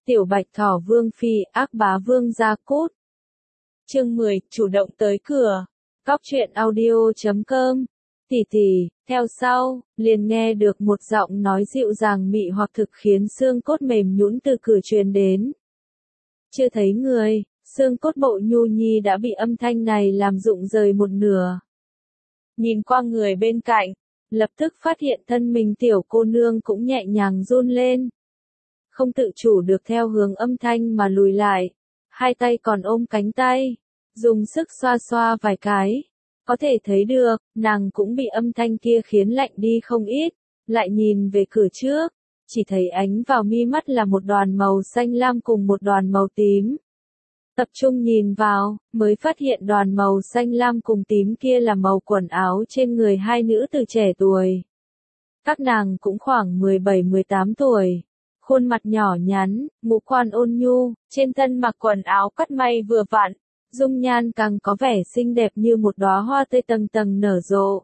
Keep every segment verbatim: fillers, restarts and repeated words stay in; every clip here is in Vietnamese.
Tiểu Bạch Thỏ Vương Phi, ác bá Vương Gia Cút. Chương mười, chủ động tới cửa. Cóc truyện audio chấm com. Tỷ tỷ, theo sau, liền nghe được một giọng nói dịu dàng mị hoặc thực khiến xương cốt mềm nhũn từ cửa truyền đến. Chưa thấy người, xương cốt Bộ Nhu Nhi đã bị âm thanh này làm rụng rời một nửa. Nhìn qua người bên cạnh, lập tức phát hiện thân mình tiểu cô nương cũng nhẹ nhàng run lên. Không tự chủ được theo hướng âm thanh mà lùi lại, hai tay còn ôm cánh tay, dùng sức xoa xoa vài cái. Có thể thấy được, nàng cũng bị âm thanh kia khiến lạnh đi không ít, lại nhìn về cửa trước, chỉ thấy ánh vào mi mắt là một đoàn màu xanh lam cùng một đoàn màu tím. Tập trung nhìn vào, mới phát hiện đoàn màu xanh lam cùng tím kia là màu quần áo trên người hai nữ tử trẻ tuổi. Các nàng cũng khoảng mười bảy mười tám tuổi. Khuôn mặt nhỏ nhắn, ngũ quan ôn nhu, trên thân mặc quần áo cắt may vừa vặn, dung nhan càng có vẻ xinh đẹp như một đóa hoa tươi tầng tầng nở rộ.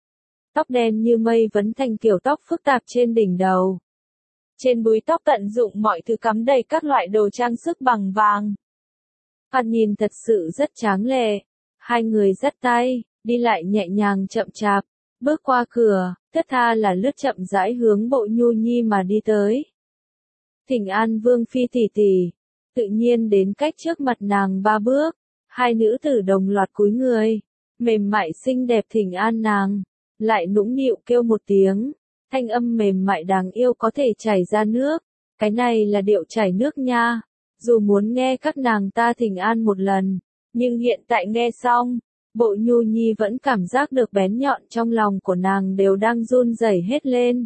Tóc đen như mây vấn thành kiểu tóc phức tạp trên đỉnh đầu. Trên búi tóc tận dụng mọi thứ cắm đầy các loại đồ trang sức bằng vàng. Thoạt nhìn thật sự rất tráng lệ. Hai người dắt tay, đi lại nhẹ nhàng chậm chạp, bước qua cửa, thướt tha là lướt chậm rãi hướng Bộ Nhu Nhi mà đi tới. Thỉnh an Vương Phi tỷ tỷ, tự nhiên đến cách trước mặt nàng ba bước, hai nữ tử đồng loạt cúi người, mềm mại xinh đẹp thỉnh an nàng, lại nũng nịu kêu một tiếng, thanh âm mềm mại đáng yêu có thể chảy ra nước, cái này là điệu chảy nước nha, dù muốn nghe các nàng ta thỉnh an một lần, nhưng hiện tại nghe xong, Bộ Nhu Nhi vẫn cảm giác được bén nhọn trong lòng của nàng đều đang run rẩy hết lên.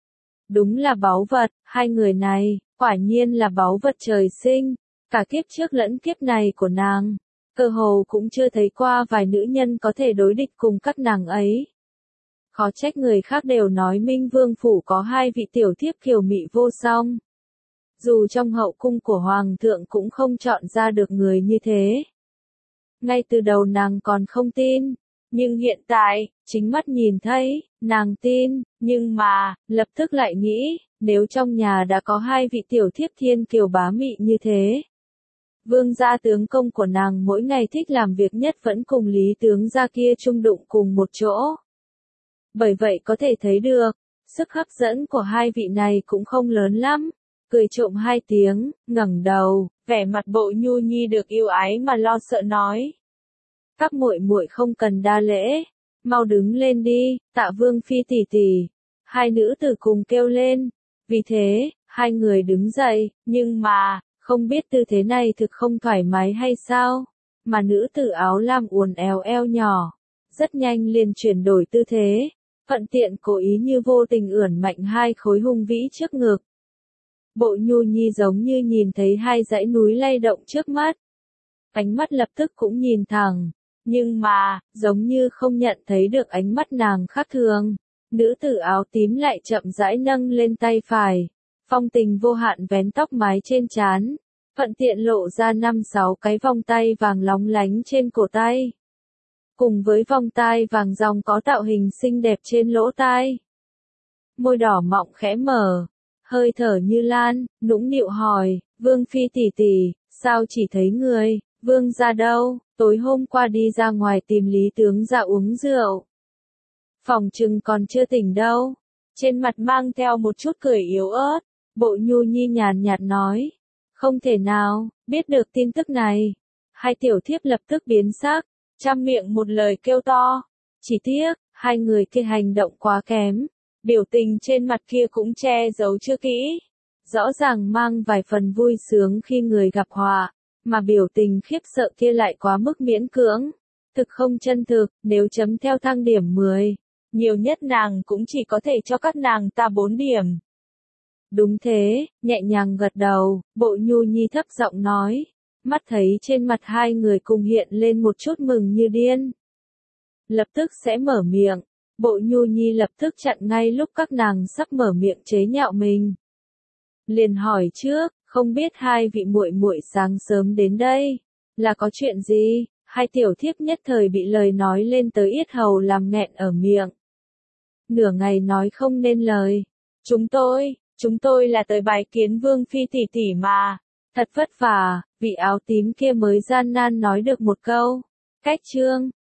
Đúng là báu vật, hai người này, quả nhiên là báu vật trời sinh, cả kiếp trước lẫn kiếp này của nàng, cơ hồ cũng chưa thấy qua vài nữ nhân có thể đối địch cùng các nàng ấy. Khó trách người khác đều nói Minh Vương Phủ có hai vị tiểu thiếp kiều mị vô song. Dù trong hậu cung của Hoàng thượng cũng không chọn ra được người như thế. Ngay từ đầu nàng còn không tin. Nhưng hiện tại, chính mắt nhìn thấy, nàng tin, nhưng mà, lập tức lại nghĩ, nếu trong nhà đã có hai vị tiểu thiếp thiên kiều bá mị như thế. Vương gia tướng công của nàng mỗi ngày thích làm việc nhất vẫn cùng Lý tướng gia kia chung đụng cùng một chỗ. Bởi vậy có thể thấy được, sức hấp dẫn của hai vị này cũng không lớn lắm. Cười trộm hai tiếng, ngẩng đầu, vẻ mặt Bộ Nhu Nhi được yêu ái mà lo sợ nói. Các muội muội không cần đa lễ, mau đứng lên đi, Tạ Vương Phi tỷ tỷ. Hai nữ tử cùng kêu lên, vì thế, hai người đứng dậy, nhưng mà, không biết tư thế này thực không thoải mái hay sao, mà nữ tử áo lam uốn éo eo nhỏ, rất nhanh liền chuyển đổi tư thế, thuận tiện cố ý như vô tình ưỡn mạnh hai khối hung vĩ trước ngực. Bộ Nhu Nhi giống như nhìn thấy hai dãy núi lay động trước mắt. Ánh mắt lập tức cũng nhìn thẳng. Nhưng mà, giống như không nhận thấy được ánh mắt nàng khác thường, nữ tử áo tím lại chậm rãi nâng lên tay phải, phong tình vô hạn vén tóc mái trên trán, thuận tiện lộ ra năm sáu cái vòng tay vàng lóng lánh trên cổ tay. Cùng với vòng tai vàng ròng có tạo hình xinh đẹp trên lỗ tai. Môi đỏ mọng khẽ mở, hơi thở như lan, nũng nịu hỏi, Vương Phi tỷ tỷ, sao chỉ thấy người, Vương gia đâu? Tối hôm qua đi ra ngoài tìm Lý tướng gia uống rượu. Phòng trừng còn chưa tỉnh đâu. Trên mặt mang theo một chút cười yếu ớt, Bộ Nhu Nhi nhàn nhạt nói. Không thể nào, biết được tin tức này. Hai tiểu thiếp lập tức biến sắc, trăm miệng một lời kêu to. Chỉ tiếc, hai người kia hành động quá kém. Biểu tình trên mặt kia cũng che giấu chưa kỹ. Rõ ràng mang vài phần vui sướng khi người gặp họa. Mà biểu tình khiếp sợ kia lại quá mức miễn cưỡng, thực không chân thực, nếu chấm theo thang điểm mười, nhiều nhất nàng cũng chỉ có thể cho các nàng ta bốn điểm. Đúng thế, nhẹ nhàng gật đầu, Bộ Nhu Nhi thấp giọng nói, mắt thấy trên mặt hai người cùng hiện lên một chút mừng như điên. Lập tức sẽ mở miệng, Bộ Nhu Nhi lập tức chặn ngay lúc các nàng sắp mở miệng chế nhạo mình. Liền hỏi trước, không biết hai vị muội muội sáng sớm đến đây, là có chuyện gì? Hai tiểu thiếp nhất thời bị lời nói lên tới yết hầu làm nghẹn ở miệng. Nửa ngày nói không nên lời. Chúng tôi, Chúng tôi là tới bái kiến Vương Phi tỷ tỷ mà. Thật vất vả, vị áo tím kia mới gian nan nói được một câu. Cách chương